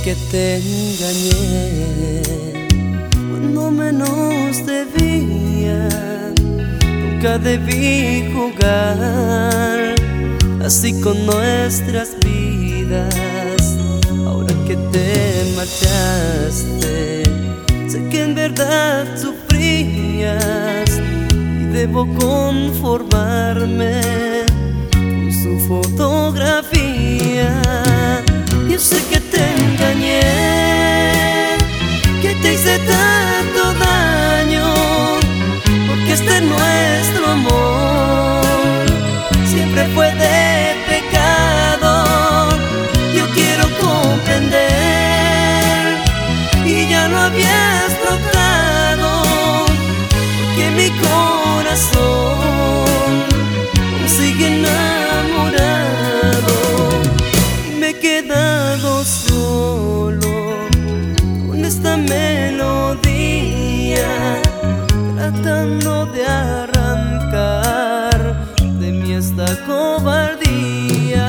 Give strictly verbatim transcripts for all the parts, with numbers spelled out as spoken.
que te engañé cuando menos debía. Nunca debí jugar así con nuestras vidas. Ahora que te marchaste, sé que en verdad sufrías y debo conformarme con su fotografía. Yo sé que te engañé, que te hice tanto daño, porque este nuestro amor siempre fue de pecado. Yo quiero comprender, y ya lo habías notado, porque mi corazón aún sigue enamorado. Y me he quedado solo con esta melodía, tratando de arrancar de mí esta cobardía.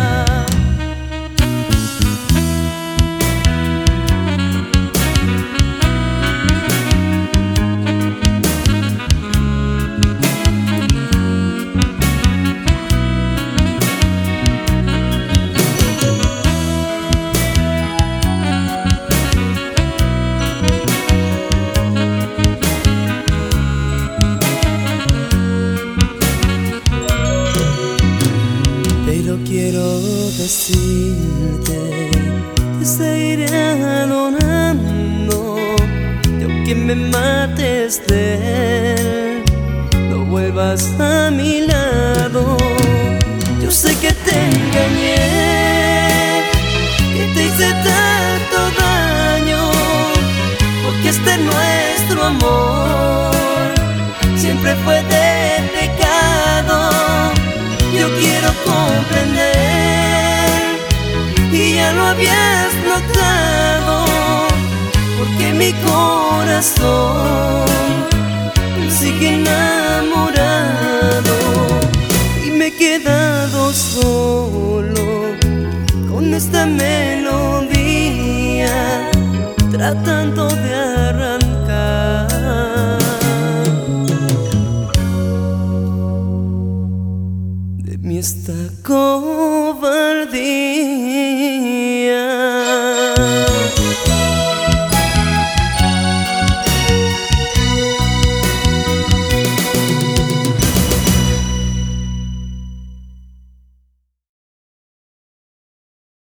Pero quiero decirte que seguiré adorando, y aunque me mates de él, no vuelvas a mi lado. Yo sé que te engañé, que te hice tanto daño, porque este nuestro amor siempre fue de pecado. Yo quiero comprender, y ya lo habías notado, porque mi corazón sigue enamorado. Y me he quedado solo con esta melodía, tratando de arrancar